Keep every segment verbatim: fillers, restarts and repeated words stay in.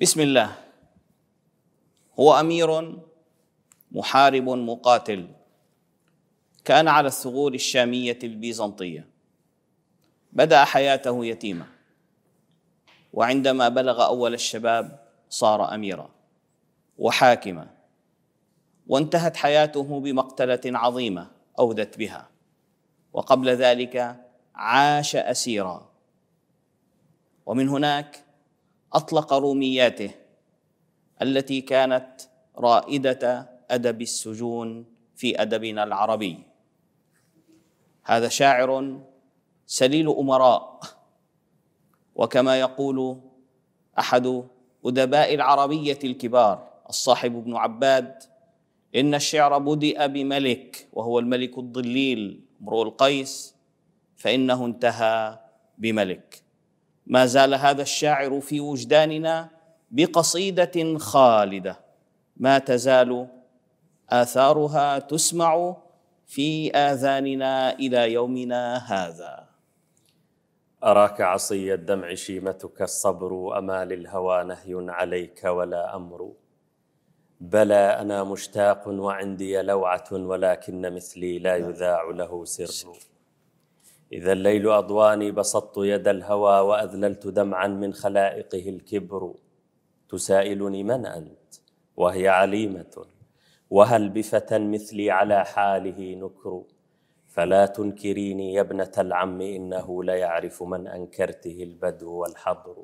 بسم الله. هو أمير محارب مقاتل، كان على الثغور الشامية البيزنطية. بدأ حياته يتيما، وعندما بلغ أول الشباب صار أميرا وحاكما، وانتهت حياته بمقتلة عظيمة أودت بها، وقبل ذلك عاش أسيرا. ومن هناك أطلق رومياته التي كانت رائدة أدب السجون في أدبنا العربي. هذا شاعر سليل أمراء، وكما يقول أحد أدباء العربية الكبار الصاحب ابن عباد: إن الشعر بدأ بملك وهو الملك الضليل امرؤ القيس، فإنه انتهى بملك. ما زال هذا الشاعر في وجداننا بقصيدة خالدة ما تزال آثارها تسمع في آذاننا إلى يومنا هذا. أراك عصي الدمع شيمتك الصبر، أما للهوى نهي عليك ولا أمر. بلى أنا مشتاق وعندي لوعة، ولكن مثلي لا يذاع له سر. إذا الليل أضواني بسطت يد الهوى، وأذللت دمعا من خلائقه الكبر. تسائلني من أنت وهي عليمة، وهل بفتى مثلي على حاله نكر. فلا تنكريني يا ابنة العم، إنه ليعرف من أنكرته البدو والحضر.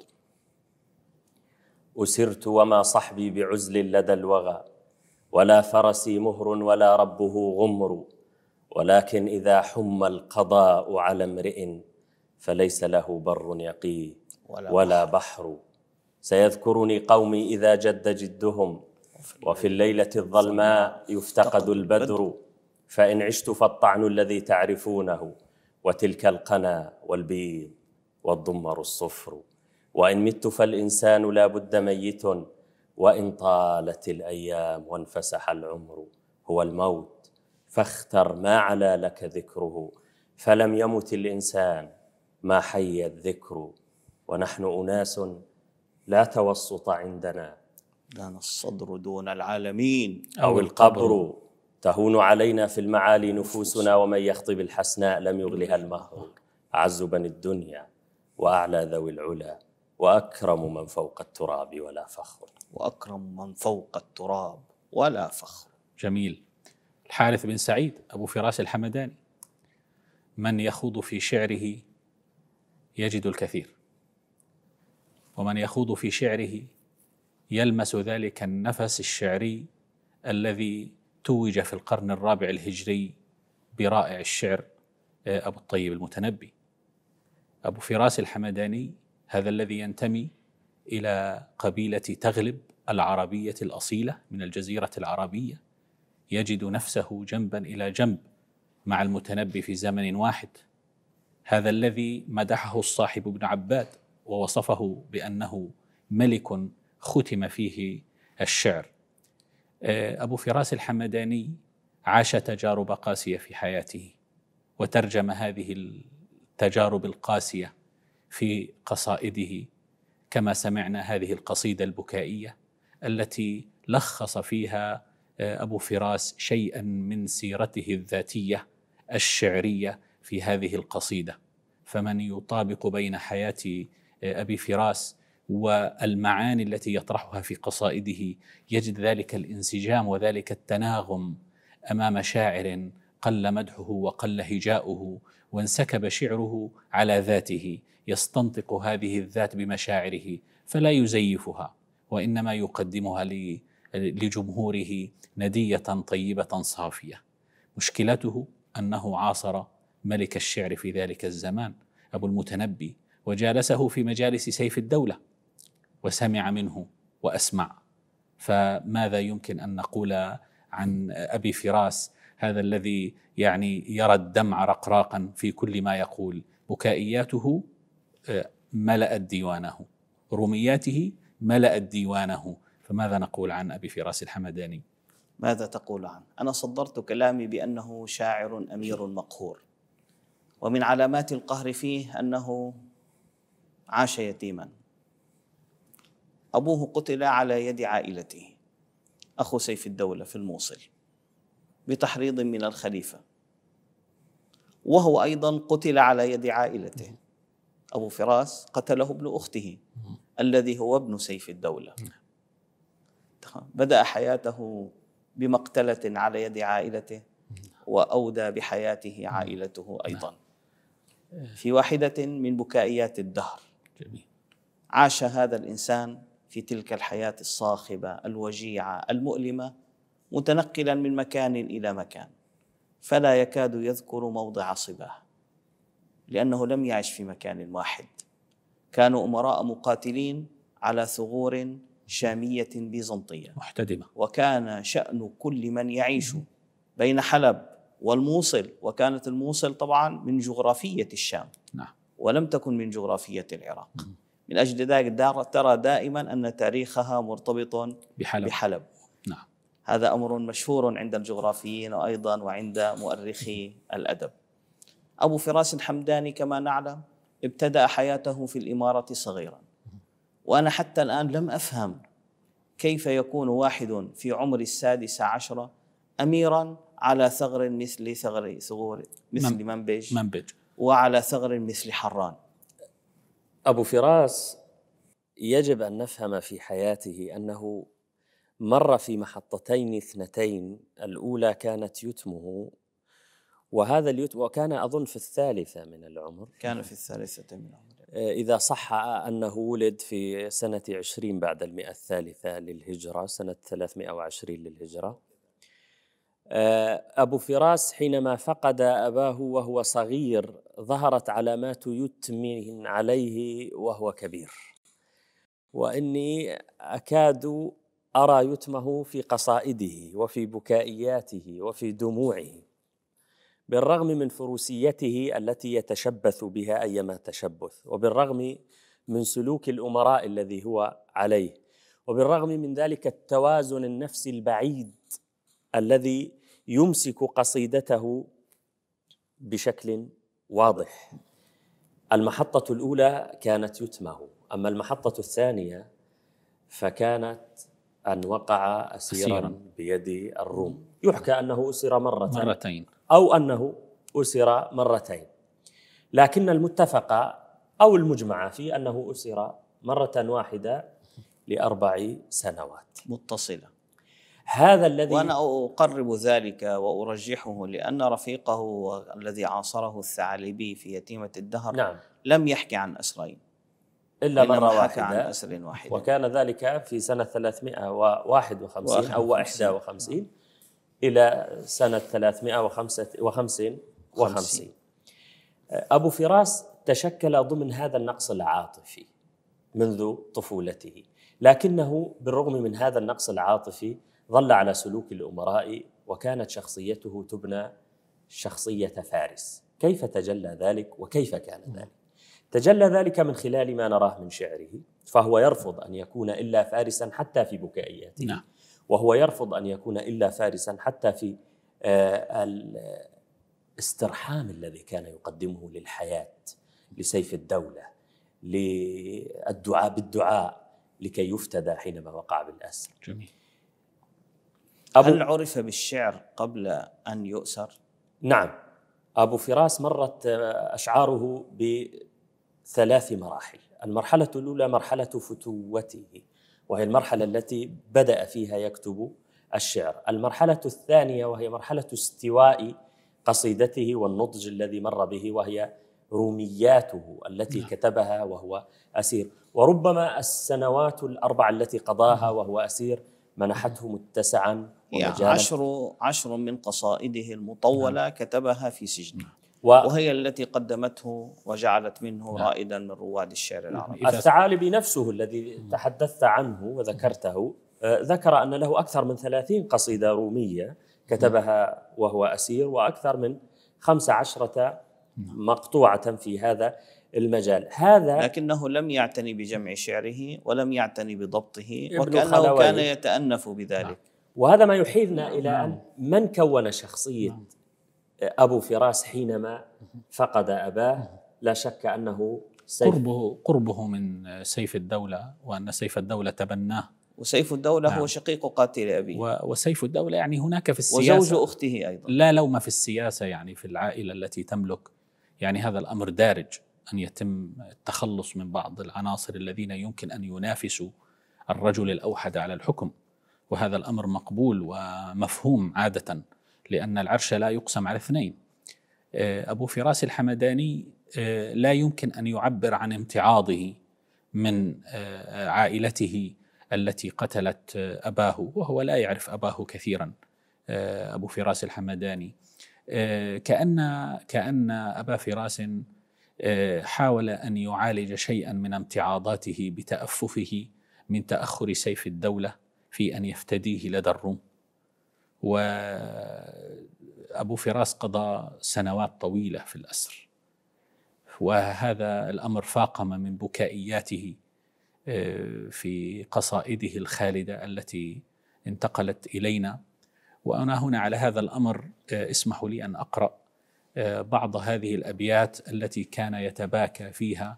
أسرت وما صحبي بعزل لدى الوغى، ولا فرسي مهر ولا ربه غمر. ولكن إذا حم القضاء على امرئ، فليس له بر يقيه ولا بحر. سيذكرني قومي إذا جد جدهم، وفي الليلة الظلماء يفتقد البدر. فإن عشت فالطعن الذي تعرفونه، وتلك القنا والبيض والضمر الصفر. وإن مت فالإنسان لا بد ميت، وإن طالت الأيام وانفسح العمر. هو الموت فاختر ما علا لك ذكره، فلم يمت الإنسان ما حي الذكر. ونحن أناس لا توسط عندنا، لنا الصدر دون العالمين أو القبر. تهون علينا في المعالي نفوسنا، ومن يخطب الحسناء لم يغلها المهر. أعز بني الدنيا وأعلى ذوي العلا، وأكرم من فوق التراب ولا فخر. وأكرم من فوق التراب ولا فخر. جميل. الحارث بن سعيد أبو فراس الحمداني، من يخوض في شعره يجد الكثير، ومن يخوض في شعره يلمس ذلك النفس الشعري الذي توج في القرن الرابع الهجري برائع الشعر أبو الطيب المتنبي. أبو فراس الحمداني هذا الذي ينتمي إلى قبيلة تغلب العربية الأصيلة من الجزيرة العربية، يجد نفسه جنبا إلى جنب مع المتنبي في زمن واحد. هذا الذي مدحه الصاحب ابن عباد ووصفه بأنه ملك ختم فيه الشعر. أبو فراس الحمداني عاش تجارب قاسية في حياته، وترجم هذه التجارب القاسية في قصائده، كما سمعنا هذه القصيدة البكائية التي لخص فيها أبو فراس شيئا من سيرته الذاتية الشعرية في هذه القصيدة. فمن يطابق بين حياة أبي فراس والمعاني التي يطرحها في قصائده يجد ذلك الانسجام وذلك التناغم أمام شاعر قل مدحه وقل هجاؤه، وانسكب شعره على ذاته، يستنطق هذه الذات بمشاعره فلا يزيفها، وإنما يقدمها لجمهوره ندية طيبة صافية. مشكلته أنه عاصر ملك الشعر في ذلك الزمان أبو المتنبي، وجالسه في مجالس سيف الدولة وسمع منه وأسمع. فماذا يمكن أن نقول عن أبي فراس هذا الذي يعني يرى الدمع رقراقا في كل ما يقول؟ بكائياته ملأت ديوانه، رومياته ملأت ديوانه. فماذا نقول عن أبي فراس الحمداني؟ ماذا تقول عنه؟ أنا صدرت كلامي بأنه شاعر أمير مقهور، ومن علامات القهر فيه أنه عاش يتيما، أبوه قتل على يد عائلته، أخو سيف الدولة في الموصل، بتحريض من الخليفة، وهو أيضا قتل على يد عائلته. أبو فراس قتله ابن أخته الذي هو ابن سيف الدولة. بدأ حياته بمقتلة على يد عائلته، وأودى بحياته عائلته أيضا في واحدة من بكائيات الدهر. عاش هذا الإنسان في تلك الحياة الصاخبة الوجيعة المؤلمة، متنقلا من مكان إلى مكان، فلا يكاد يذكر موضع صباه، لأنه لم يعش في مكان واحد. كانوا أمراء مقاتلين على ثغور شامية بيزنطية محتدمة، وكان شأن كل من يعيش بين حلب والموصل، وكانت الموصل طبعا من جغرافية الشام نعم، ولم تكن من جغرافية العراق. من أجل ذلك ترى دائما أن تاريخها مرتبط بحلب, بحلب. نعم. هذا أمر مشهور عند الجغرافيين وأيضا وعند مؤرخي الأدب. أبو فراس الحمداني كما نعلم ابتدأ حياته في الإمارة صغيرا، وأنا حتى الآن لم أفهم كيف يكون واحد في عمر السادسة عشرة أميرا على ثغر مثل ثغر ثغور مثل منبج, منبج وعلى ثغر مثل حران. أبو فراس يجب أن نفهم في حياته أنه مر في محطتين اثنتين. الأولى كانت يتمه، وهذا اليتم وكان أظن في الثالثة من العمر، كان في الثالثة من العمر إذا صح أنه ولد في سنة عشرين بعد المئة الثالثة للهجرة، سنة ثلاثمئة وعشرين للهجرة. أبو فراس حينما فقد أباه وهو صغير ظهرت علامات يتم عليه وهو كبير، وإني أكاد أرى يتمه في قصائده وفي بكائياته وفي دموعه، بالرغم من فروسيته التي يتشبث بها أيما تشبث، وبالرغم من سلوك الأمراء الذي هو عليه، وبالرغم من ذلك التوازن النفسي البعيد الذي يمسك قصيدته بشكل واضح. المحطة الأولى كانت يتمه، أما المحطة الثانية فكانت أن وقع أسيراً أسيراً بيد الروم. يحكى أنه أسر مرة مرتين أو أنه أسر مرتين، لكن المتفق أو المجمع فيه أنه أسر مرة واحدة لأربع سنوات متصلة. هذا الذي وأنا أقرب ذلك وأرجحه، لأن رفيقه الذي عاصره الثعلبي في يتيمة الدهر نعم لم يحكي عن أسرين إلا مرة واحدة، واحدة، عن أسر واحدة، وكان ذلك في سنة ثلاثمئة وواحد وخمسين أو واحد وخمسين إلى سنة ثلاثمئة وخمسة وخمسين. أبو فراس تشكل ضمن هذا النقص العاطفي منذ طفولته، لكنه بالرغم من هذا النقص العاطفي ظل على سلوك الأمراء، وكانت شخصيته تبنى شخصية فارس. كيف تجلى ذلك وكيف كان ذلك؟ تجلى ذلك من خلال ما نراه من شعره، فهو يرفض أن يكون إلا فارسا حتى في بكائياته، نعم. وهو يرفض أن يكون إلا فارسا حتى في الاسترحام الذي كان يقدمه للحياة، لسيف الدولة، للدعاء بالدعاء لكي يفتدى حينما وقع بالأسر. جميل. هل عرف بالشعر قبل أن يؤسر؟ نعم، أبو فراس مرت أشعاره بثلاث مراحل. المرحلة الأولى مرحلة فتوته، وهي المرحلة التي بدأ فيها يكتب الشعر. المرحلة الثانية وهي مرحلة استواء قصيدته والنضج الذي مر به، وهي رومياته التي كتبها وهو أسير. وربما السنوات الأربع التي قضاها وهو أسير منحته متسعا ومجالا. عشر, عشر من قصائده المطولة كتبها في سجن، وهي التي قدمته وجعلت منه رائدا من رواد الشعر العربي. الثعالبي نفسه الذي تحدثت عنه وذكرته ذكر أن له أكثر من ثلاثين قصيدة رومية كتبها وهو أسير، وأكثر من خمس عشرة مقطوعة في هذا المجال. هذا لكنه لم يعتني بجمع شعره ولم يعتني بضبطه، وكأنه كان يتأنف بذلك. وهذا ما يحيلنا إلى أن من كون شخصية أبو فراس حينما فقد أباه. لا شك أنه قربه قربه من سيف الدولة، وأن سيف الدولة تبناه، وسيف الدولة نعم. هو شقيق قاتل أبيه، وسيف الدولة يعني هناك في السياسة وزوج أخته أيضا. لا لوم في السياسة، يعني في العائلة التي تملك، يعني هذا الأمر دارج أن يتم التخلص من بعض العناصر الذين يمكن أن ينافسوا الرجل الأوحد على الحكم، وهذا الأمر مقبول ومفهوم عادة، لأن العرش لا يقسم على اثنين. أبو فراس الحمداني لا يمكن أن يعبر عن امتعاضه من عائلته التي قتلت أباه، وهو لا يعرف أباه كثيرا. أبو فراس الحمداني كأن كأن أبا فراس حاول أن يعالج شيئا من امتعاضاته بتأففه من تأخر سيف الدولة في أن يفتديه لدى الروم. وأبو فراس قضى سنوات طويلة في الأسر، وهذا الأمر فاقم من بكائياته في قصائده الخالدة التي انتقلت إلينا. وأنا هنا على هذا الأمر اسمحوا لي أن أقرأ بعض هذه الأبيات التي كان يتباكى فيها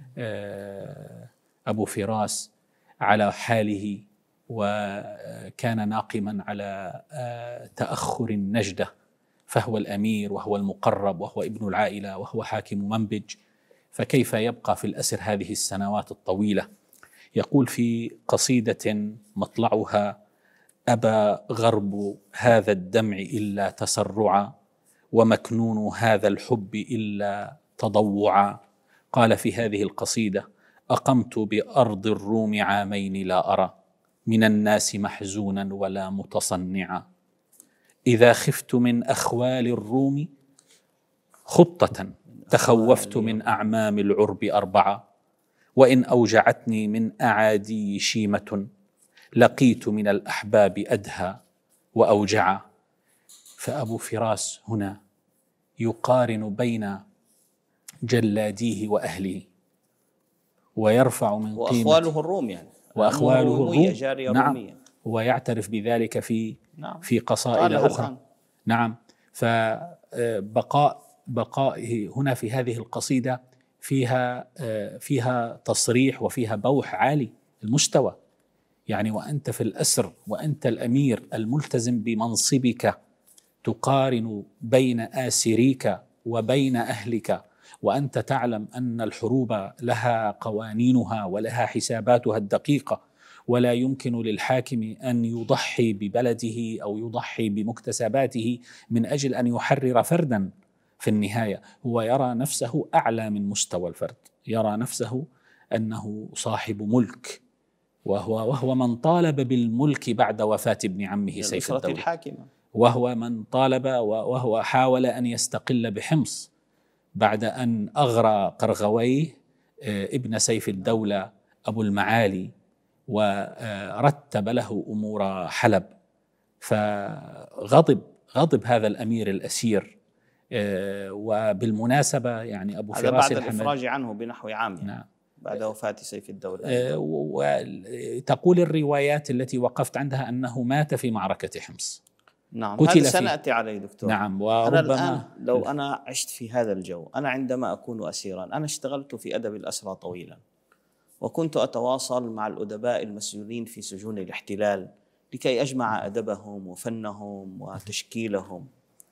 أبو فراس على حاله، وكان ناقما على تأخر النجدة، فهو الأمير وهو المقرب وهو ابن العائلة وهو حاكم منبج، فكيف يبقى في الأسر هذه السنوات الطويلة؟ يقول في قصيدة مطلعها: أبى غرب هذا الدمع إلا تسرعا، ومكنون هذا الحب إلا تضوعا. قال في هذه القصيدة: أقمت بأرض الروم عامين لا أرى من الناس محزونا ولا متصنعا، إذا خفت من أخوال الروم خطة تخوفت من أعمام العرب أربعة، وإن أوجعتني من أعادي شيمة لقيت من الأحباب أدهى وأوجعا. فأبو فراس هنا يقارن بين جلاديه وأهله، ويرفع من قيمة وأخواله الروم، يعني وأخواله الروم، جارية نعم، رومية، ويعترف بذلك في نعم. في قصائد أخرى الآن. نعم. فبقاء بقائه هنا في هذه القصيدة فيها فيها تصريح وفيها بوح عالي المستوى، يعني وأنت في الأسر وأنت الأمير الملتزم بمنصبك تقارن بين آسريك وبين أهلك، وأنت تعلم أن الحروب لها قوانينها ولها حساباتها الدقيقة، ولا يمكن للحاكم أن يضحي ببلده أو يضحي بمكتسباته من أجل أن يحرر فردا. في النهاية هو يرى نفسه أعلى من مستوى الفرد، يرى نفسه أنه صاحب ملك، وهو وهو من طالب بالملك بعد وفاة ابن عمه سيف الدولة الحاكمة، وهو من طالب وهو حاول أن يستقل بحمص بعد أن أغرى قرغويه ابن سيف الدولة أبو المعالي ورتب له أمور حلب. فغضب غضب هذا الأمير الأسير. وبالمناسبة يعني أبو فراس بعد الحمد الإفراج عنه بنحو عام، يعني نعم، بعد وفاة سيف الدولة. وتقول الروايات التي وقفت عندها أنه مات في معركة حمص. نعم، هذا سنأتي عليه دكتور. نعم. أنا الآن لو أنا عشت في هذا الجو، أنا عندما أكون أسيرا، أنا اشتغلت في أدب الأسرى طويلا، وكنت أتواصل مع الأدباء المسجونين في سجون الاحتلال لكي أجمع أدبهم وفنهم وتشكيلهم،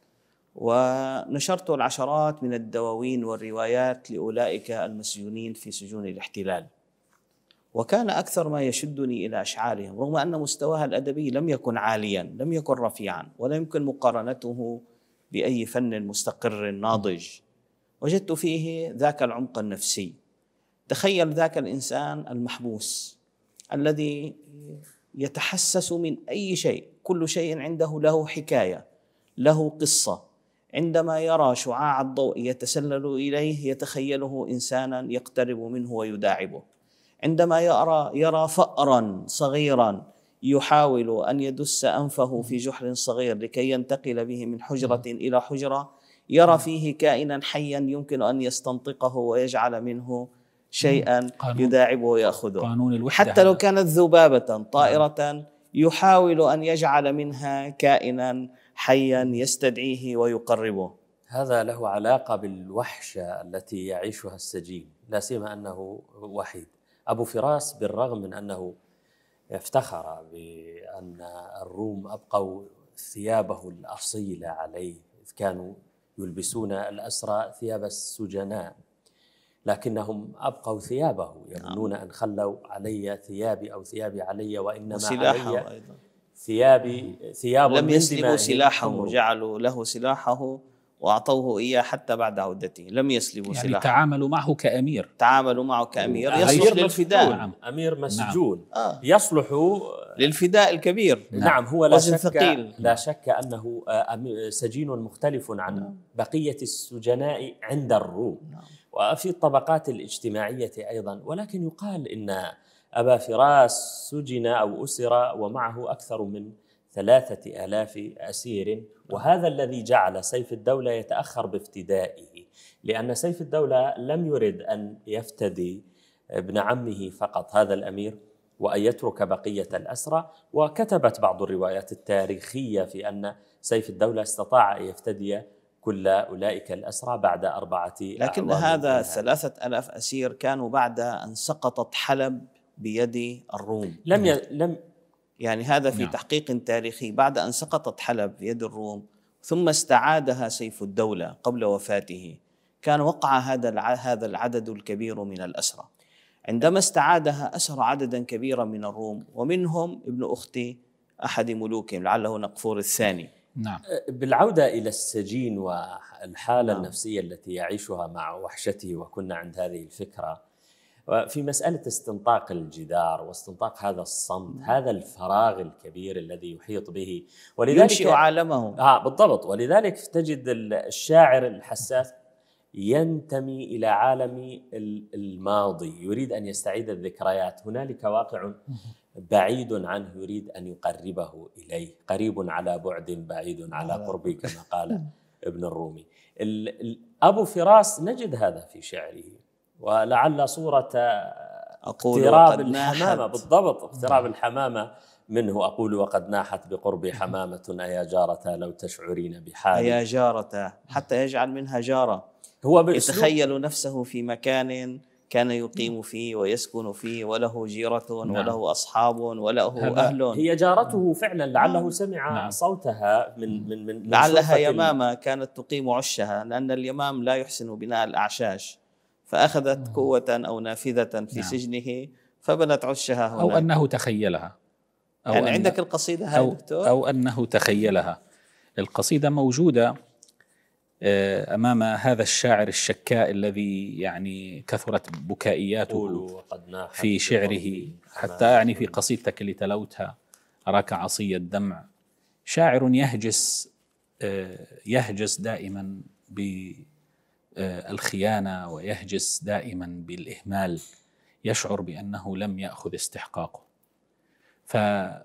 ونشرت العشرات من الدواوين والروايات لأولئك المسجونين في سجون الاحتلال. وكان أكثر ما يشدني إلى أشعارهم، رغم أن مستواها الأدبي لم يكن عاليا، لم يكن رفيعا، ولا يمكن مقارنته بأي فن مستقر ناضج، وجدت فيه ذاك العمق النفسي. تخيل ذاك الإنسان المحبوس الذي يتحسس من أي شيء، كل شيء عنده له حكاية، له قصة. عندما يرى شعاع الضوء يتسلل إليه يتخيله إنسانا يقترب منه ويداعبه. عندما يرى يرى فأرا صغيرا يحاول أن يدس أنفه في جحر صغير لكي ينتقل به من حجرة إلى حجرة، يرى فيه كائنا حيا يمكن أن يستنطقه ويجعل منه شيئا يداعبه ويأخذه. حتى لو كانت ذبابة طائرة يحاول أن يجعل منها كائنا حيا يستدعيه ويقربه. هذا له علاقة بالوحشة التي يعيشها السجين. لا سيما أنه وحيد. أبو فراس بالرغم من أنه افتخر بأن الروم أبقوا ثيابه الأصيلة عليه، إذ كانوا يلبسون الأسرى ثياب السجناء، لكنهم أبقوا ثيابه، يظنون أن خلوا علي ثيابي أو ثيابي علي، وإنما علي أيضا ثيابي ثياب لم يسلبوا سلاحه، جعلوا له سلاحه وأعطوه إياه حتى بعد عودته، لم يسلبوا يعني سلاحه، تعاملوا معه كأمير، تعاملوا معه كأمير يصلح للفداء. نعم. أمير مسجون نعم. آه. يصلح للفداء الكبير. نعم, نعم. هو لا شك, ثقيل. لا شك أنه سجين مختلف عن نعم. بقية السجناء عند الروم نعم. وفي الطبقات الاجتماعية أيضا، ولكن يقال إن أبا فراس سجن أو أسر ومعه أكثر من ثلاثة آلاف أسير، وهذا الذي جعل سيف الدولة يتأخر بافتدائه، لأن سيف الدولة لم يرد أن يفتدي ابن عمه فقط هذا الأمير وأن يترك بقية الأسرى. وكتبت بعض الروايات التاريخية في أن سيف الدولة استطاع أن يفتدي كل أولئك الأسرى بعد أربعة لكن هذا ثلاثة ألاف أسير كانوا بعد أن سقطت حلب بيد الروم. لم ي... لم يعني هذا في تحقيق تاريخي، بعد أن سقطت حلب بيد الروم ثم استعادها سيف الدولة قبل وفاته، كان وقع هذا هذا العدد الكبير من الأسرى. عندما استعادها أسر عددا كبيرا من الروم، ومنهم ابن أخت أحد ملوكهم لعله نقفور الثاني. نعم. بالعودة إلى السجين والحالة نعم. النفسية التي يعيشها مع وحشته، وكنا عند هذه الفكرة في مسألة استنطاق الجدار واستنطاق هذا الصمت، هذا الفراغ الكبير الذي يحيط به، ولذلك ينشئ عالمه. آه بالضبط. ولذلك تجد الشاعر الحساس ينتمي إلى عالم الماضي، يريد أن يستعيد الذكريات. هنالك واقع بعيد عنه يريد أن يقربه إليه، قريب على بعد بعيد على قرب كما قال ابن الرومي. أبو فراس نجد هذا في شعره، ولعل صورة اقتراب الحمامة بالضبط، اقتراب الحمامة منه أقول وقد ناحت بقرب حمامة أيا جارة لو تشعرين بحالي، أيا جارة، حتى يجعل منها جارة. هو يتخيل نفسه في مكان كان يقيم فيه ويسكن فيه، وله جيرة نعم. وله أصحاب وله أهل. هي جارته فعلا، لعله سمع نعم. صوتها من من من لعلها يمامة كانت تقيم عشها، لأن اليمام لا يحسن بناء الأعشاش، فأخذت قوة أو نافذة في نعم. سجنه فبنت عشها هناك. أو أنه تخيلها، أو يعني أن عندك القصيدة هاي أو دكتور؟ أو أنه تخيلها. القصيدة موجودة أمام هذا الشاعر الشكاء الذي يعني كثرت بكائياته في شعره، حتى يعني في قصيدتك اللي تلوتها أراك عصي الدمع، شاعر يهجس يهجس دائما بالخيانة ويهجس دائما بالإهمال، يشعر بأنه لم يأخذ استحقاقه. فابن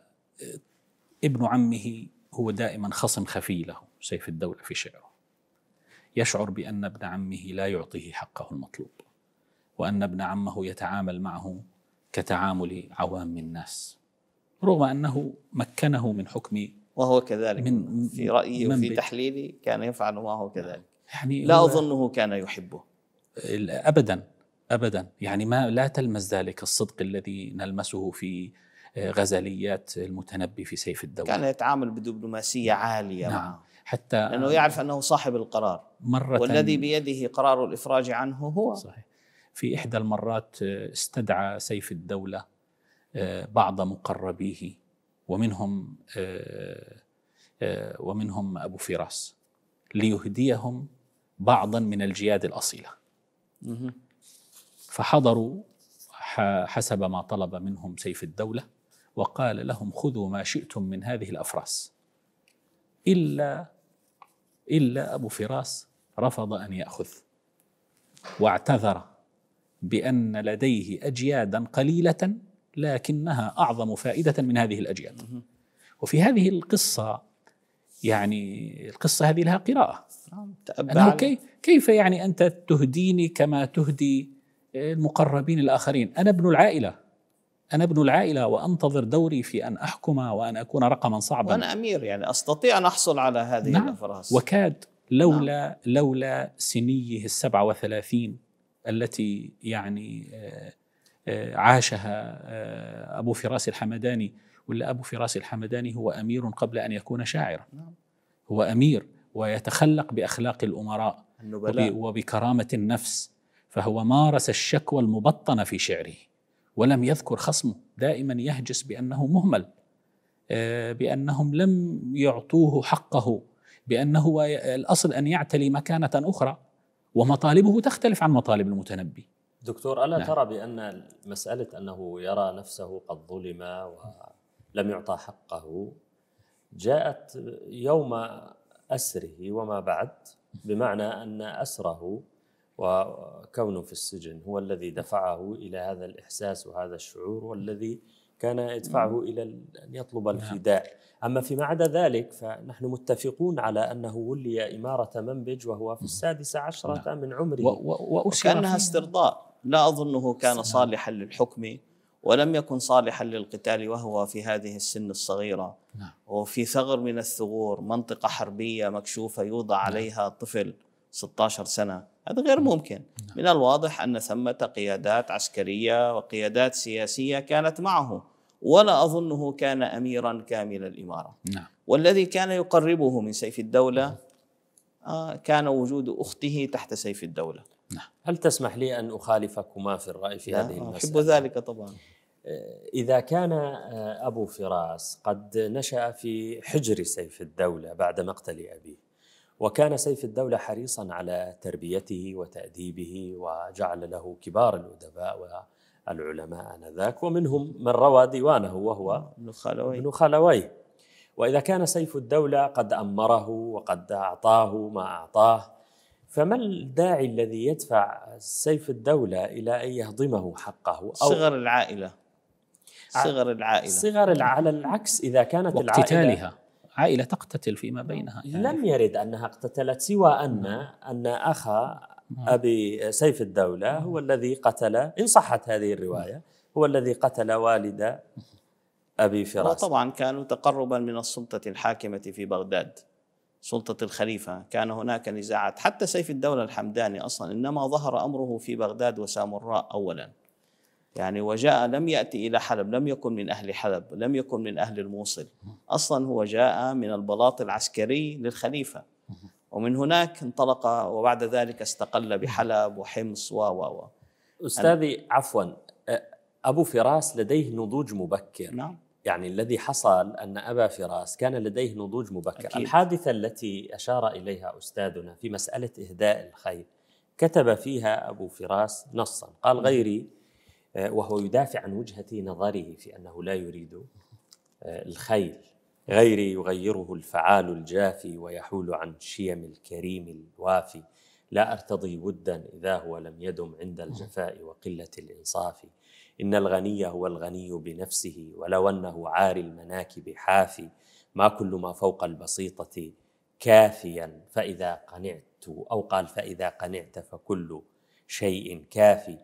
عمه هو دائما خصم خفي له سيف الدولة في شعره، يشعر بأن ابن عمه لا يعطيه حقه المطلوب، وأن ابن عمه يتعامل معه كتعامل عوام الناس، رغم أنه مكنه من حكم، وهو كذلك من في رأيي وفي تحليلي كان يفعل معه كذلك. يعني لا أظنه كان يحبه أبدا أبدا، يعني ما لا تلمس ذلك الصدق الذي نلمسه في غزليات المتنبي في سيف الدولة. كان يتعامل بدبلوماسية عالية نعم. معه، حتى لأنه يعرف أنه صاحب القرار، مرة والذي بيده قرار الإفراج عنه هو. صحيح. في إحدى المرات استدعى سيف الدولة بعض مقربيه، ومنهم ومنهم أبو فراس، ليهديهم بعضا من الجياد الأصيلة، فحضروا حسب ما طلب منهم سيف الدولة، وقال لهم خذوا ما شئتم من هذه الأفراس، إلا إلا أبو فراس رفض أن يأخذ، واعتذر بأن لديه أجيادا قليلة لكنها أعظم فائدة من هذه الأجياد. وفي هذه القصة يعني القصة هذه لها قراءة، أنه كي كيف يعني أنت تهديني كما تهدي المقربين الآخرين؟ أنا ابن العائلة، أنا ابن العائلة وأنتظر دوري في أن أحكم وأن أكون رقما صعبا، وأنا أمير يعني أستطيع أن أحصل على هذه نعم. الأفراس. وكاد لولا نعم. لولا سنيه السبعة وثلاثين التي يعني عاشها أبو فراس الحمداني، ولا أبو فراس الحمداني هو أمير قبل أن يكون شاعرا، هو أمير ويتخلق بأخلاق الأمراء وبكرامة النفس، فهو مارس الشكوى المبطنة في شعره ولم يذكر خصمه، دائما يهجس بأنه مهمل، بأنهم لم يعطوه حقه، بأنه الأصل أن يعتلي مكانة أخرى، ومطالبه تختلف عن مطالب المتنبي. دكتور، ألا نعم. ترى بأن مسألة أنه يرى نفسه قد ظلم ولم يعطى حقه جاءت يوم أسره وما بعد، بمعنى أن أسره وكونه في السجن هو الذي دفعه إلى هذا الإحساس وهذا الشعور، والذي كان يدفعه إلى أن يطلب الفداء. أما فيما عدا ذلك فنحن متفقون على أنه ولي إمارة منبج وهو في السادسة عشرة من عمره، وكأنها استرضاء. لا أظنه كان صالحا للحكم، ولم يكن صالحا للقتال وهو في هذه السن الصغيرة، وفي ثغر من الثغور، منطقة حربية مكشوفة يوضع عليها طفل ستة عشر سنة، هذا غير ممكن. من الواضح أن ثمة قيادات عسكرية وقيادات سياسية كانت معه، ولا أظنه كان أميرا كامل الإمارة. والذي كان يقربه من سيف الدولة كان وجود أخته تحت سيف الدولة. هل تسمح لي أن أخالفكما في الرأي في هذه المسألة؟ أحب ذلك طبعا. إذا كان أبو فراس قد نشأ في حجر سيف الدولة بعد مقتل أبيه، وكان سيف الدولة حريصا على تربيته وتأديبه، وجعل له كبار الأدباء والعلماء آنذاك، ومنهم من روى ديوانه وهو ابن خلوي. ابن خلوي. وإذا كان سيف الدولة قد أمره وقد أعطاه ما أعطاه، فما الداعي الذي يدفع سيف الدولة إلى أن يهضمه حقه؟ أو صغر العائلة صغر العائلة صغر على العكس، إذا كانت العائلة عائلة تقتتل فيما بينها، يعني لم يرد أنها اقتتلت، سوى أن أن أخا أبي سيف الدولة هو الذي قتل، إن صحت هذه الرواية، هو الذي قتل والد أبي فراس. وطبعا كانوا تقربا من السلطة الحاكمة في بغداد، سلطة الخليفة. كان هناك نزاعات، حتى سيف الدولة الحمداني أصلا إنما ظهر أمره في بغداد وسامراء أولا، يعني وجاء لم يأتي إلى حلب، لم يكن من أهل حلب، لم يكن من أهل الموصل، أصلا هو جاء من البلاط العسكري للخليفة، ومن هناك انطلق، وبعد ذلك استقل بحلب وحمص و و أستاذي عفوا، أبو فراس لديه نضوج مبكر. نعم. يعني الذي حصل أن أبا فراس كان لديه نضوج مبكر. أكيد. الحادثة التي أشار إليها أستاذنا في مسألة إهداء الخيل كتب فيها أبو فراس نصا، قال غيري، وهو يدافع عن وجهة نظره في أنه لا يريد الخيل، غيري يغيره الفعال الجافي ويحول عن شيم الكريم الوافي، لا أرتضي ودا إذا هو لم يدم عند الجفاء وقلة الإنصاف، إن الغني هو الغني بنفسه ولو أنه عاري المناكب حافي، ما كل ما فوق البسيطة كافيا فإذا قنعت، أو قال فإذا قنعت فكل شيء كافي،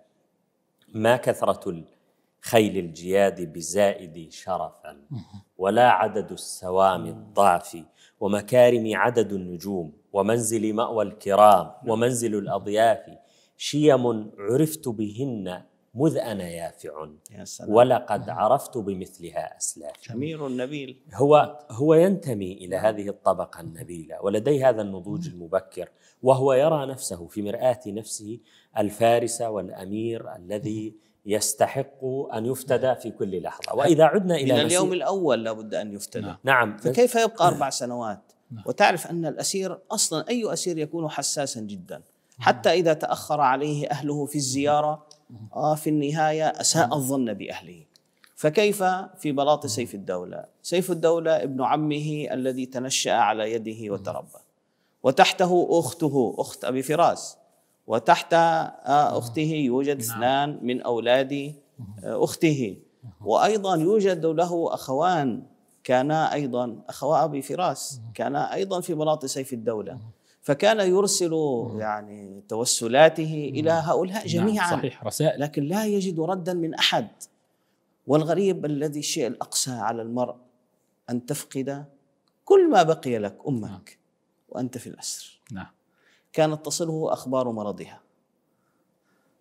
ما كثرة الخيل الجياد بزائد شرفا ولا عدد السوام الضعف، ومكارم عدد النجوم ومنزل مأوى الكرام ومنزل الأضياف، شيم عرفت بهن مذ أنا يافع ولقد عرفت بمثلها أسلاف. أمير نبيل، هو هو ينتمي إلى هذه الطبقة النبيلة ولديه هذا النضوج المبكر، وهو يرى نفسه في مرآة نفسه الفارس والأمير الذي يستحق أن يفتدى في كل لحظة. وإذا عدنا إلى من اليوم الأول لابد أن يفتدى. نعم. فكيف يبقى أربع سنوات؟ وتعرف أن الأسير أصلا أي أسير يكون حساسا جدا، حتى إذا تأخر عليه أهله في الزيارة آه في النهاية أساء الظن بأهله. فكيف في بلاط سيف الدولة؟ سيف الدولة ابن عمه الذي تنشأ على يده وتربى، وتحته أخته أخت أبي فراس، وتحت أخته يوجد اثنان من أولاد أخته، وأيضا يوجد له أخوان كانا أيضا أخوا أبي فراس، كانا أيضا في بلاط سيف الدولة، فكان يرسل يعني توسلاته إلى هؤلاء جميعا. صحيح، رسائل، لكن لا يجد ردا من أحد. والغريب الذي الشيء الأقسى على المرء أن تفقد كل ما بقي لك أمك وأنت في الأسر. نعم. كانت تصله أخبار مرضها،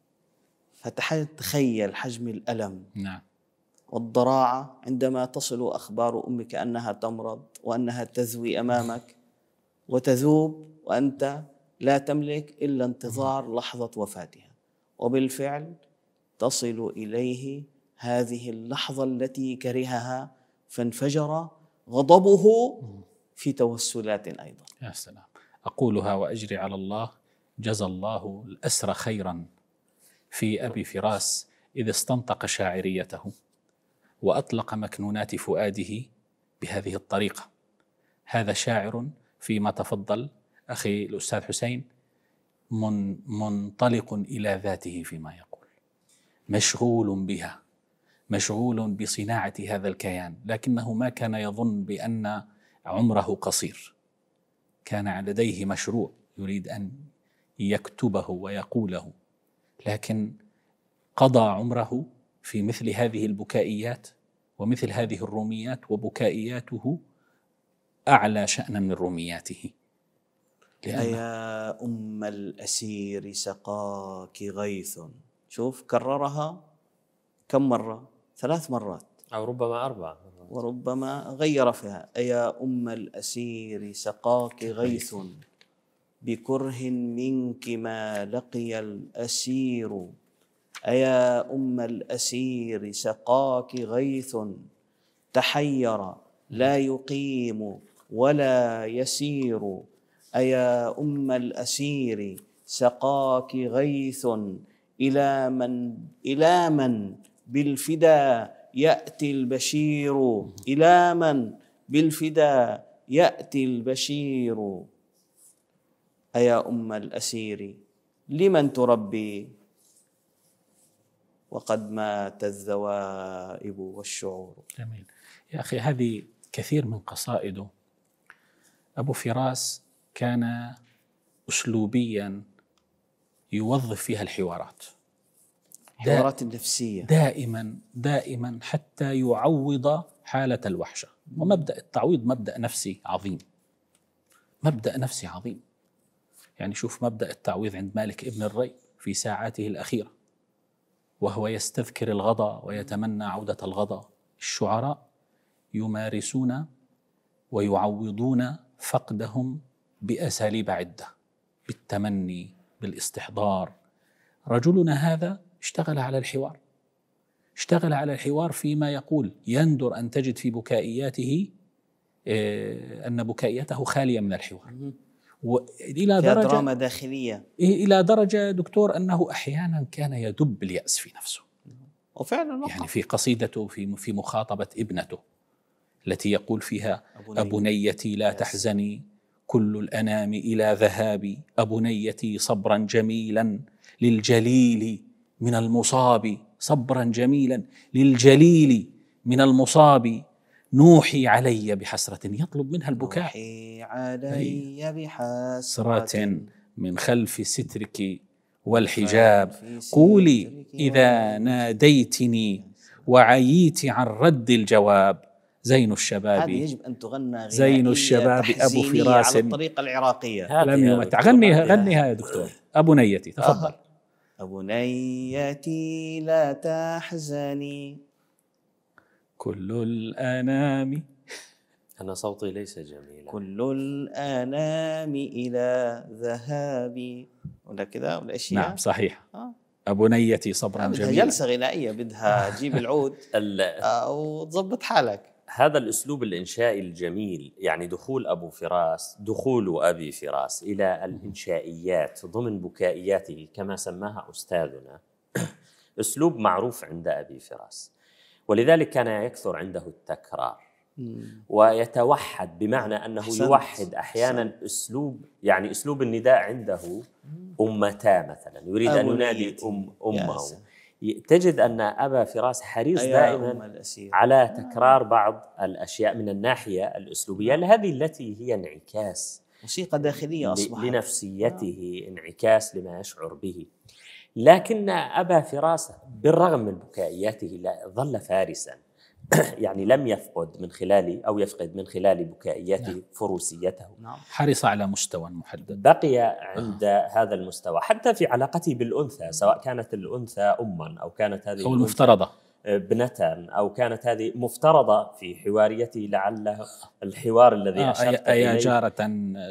فتخيل حجم الألم نعم. والضراعة عندما تصل أخبار أمك أنها تمرض وأنها تذوي أمامك وتذوب وأنت لا تملك إلا انتظار لحظة وفاتها. وبالفعل تصل إليه هذه اللحظة التي كرهها فانفجر غضبه في توسلات أيضا. يا سلام. أقولها وأجري على الله، جزى الله الأسر خيرا في أبي فراس إذ استنطق شاعريته وأطلق مكنونات فؤاده بهذه الطريقة. هذا شاعر فيما تفضل أخي الأستاذ حسين من منطلق إلى ذاته فيما يقول، مشغول بها، مشغول بصناعة هذا الكيان، لكنه ما كان يظن بأن عمره قصير، كان لديه مشروع يريد أن يكتبه ويقوله، لكن قضى عمره في مثل هذه البكائيات ومثل هذه الروميات، وبكائياته أعلى شأنا من رومياته. يا أم الأسير سقاك غيث، شوف كررها كم مرة؟ ثلاث مرات أو ربما أربع، وربما غير فيها. يا أم الأسير سقاك غيث بكره منك ما لقي الأسير. أيا أم الأسير سقاك غيث تحير لا يقيم ولا يسير. أيا أم الأسير سقاك غيث إلى من إلى من بالفدا يأتي البشير. إلى من بالفدا يأتي البشير. أيا أم الأسير لمن تربي وقد مات الذوائب والشعور. جميل يا أخي. هذه كثير من قصائده أبو فراس كان أسلوبيا يوظف فيها الحوارات، الحوارات النفسية دائما دائما حتى يعوض حالة الوحشة. ومبدأ التعويض مبدأ نفسي عظيم، مبدأ نفسي عظيم. يعني شوف مبدأ التعويض عند مالك ابن الري في ساعاته الأخيرة وهو يستذكر الغضا ويتمنى عودة الغضا. الشعراء يمارسون ويعوضون فقدهم بأساليب عدة، بالتمني، بالاستحضار. رجلنا هذا اشتغل على الحوار، اشتغل على الحوار فيما يقول. يندر أن تجد في بكائياته أن بكائيته خالية من الحوار، وإلى درجة دراما داخلية، إلى درجة دكتور أنه أحيانا كان يدب اليأس في نفسه. وفعلا يعني في قصيدته في في مخاطبة ابنته التي يقول فيها: أبنيتي لا تحزني كل الأنام إلى ذهابي، أبنيتي صبرا جميلا للجليل من المصاب، صبرا جميلا للجليل من المصاب، نوحي علي بحسرة. يطلب منها البكاء. نوحي علي بحسرة من خلف سترك والحجاب، قولي إذا ناديتني وعييت عن رد الجواب. زين الشباب، هذه يجب أن تغنى زين الشباب أبو فراس على الطريقة العراقية. لم يمتع. غنيها غنيها يا دكتور. أبنيتي تفضل. أبنيتي لا تحزني كل الأنام. أنا صوتي ليس جميلا. كل الأنام إلى ذهابي، ولا كذا ولا أشياء. نعم صحيح. آه. أبنيتي صبرا بدها جميلا. جلسة غنائية، بدها تجيب العود وتضبط حالك. هذا الأسلوب الإنشائي الجميل، يعني دخول أبو فراس، دخول أبي فراس إلى الإنشائيات ضمن بكائياته كما سماها أستاذنا، أسلوب معروف عند أبي فراس، ولذلك كان يكثر عنده التكرار ويتوحد، بمعنى أنه يوحد أحيانا أسلوب، يعني أسلوب النداء عنده أمتا مثلا، يريد أن ينادي أم أمه. تجد أن أبا فراس حريص دائما على تكرار بعض الأشياء من الناحية الأسلوبية، هذه التي هي انعكاس موسيقى داخلية أصبحت لنفسيته، انعكاس لما يشعر به. لكن أبا فراس بالرغم من بكائياته ظل فارسا، يعني لم يفقد من خلال أو يفقد من خلال بكائيته نعم. فروسيته. نعم. حرص على مستوى محدد، بقي عند آه. هذا المستوى حتى في علاقته بالأنثى، سواء كانت الأنثى أما أو كانت هذه أو المفترضة ابنة أو كانت هذه مفترضة في حواريته، لعل الحوار الذي آه أشرت أي إليه جارة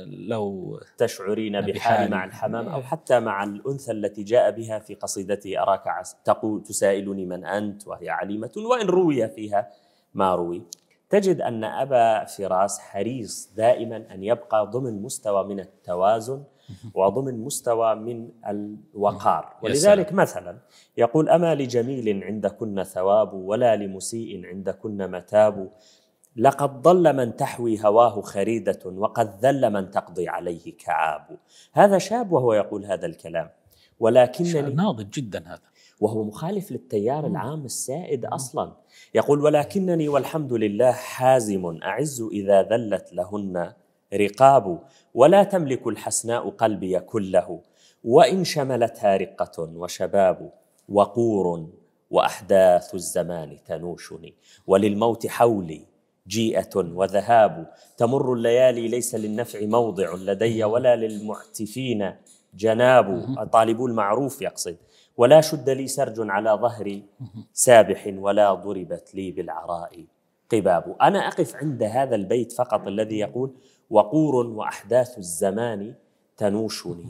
لو تشعرين بحالي مع الحمام، أو حتى مع الأنثى التي جاء بها في قصيدته أراك عس تقول تسائلني من أنت وهي عليمة، وإن روي فيها ما روي. تجد أن أبا فراس حريص دائما أن يبقى ضمن مستوى من التوازن وضمن مستوى من الوقار. ولذلك مثلا يقول: أما لجميل عندكن ثواب ولا لمسيء عندكن متاب، لقد ضل من تحوي هواه خريدة وقد ذل من تقضي عليه كعاب. هذا شاب وهو يقول هذا الكلام، ولكنني ناضج جدا هذا، وهو مخالف للتيار العام السائد أصلا. يقول: ولكنني والحمد لله حازم أعز إذا ذلت لهن رقاب، ولا تملك الحسناء قلبي كله وإن شملتها رقة وشباب، وقور وأحداث الزمان تنوشني، وللموت حولي جيئة وذهاب، تمر الليالي ليس للنفع موضع لدي ولا للمعتفين جناب. طالبو المعروف يقصد: ولا شد لي سرج على ظهري سابح ولا ضربت لي بالعراء قباب. أنا أقف عند هذا البيت فقط الذي يقول: وقور وأحداث الزمان تنوشني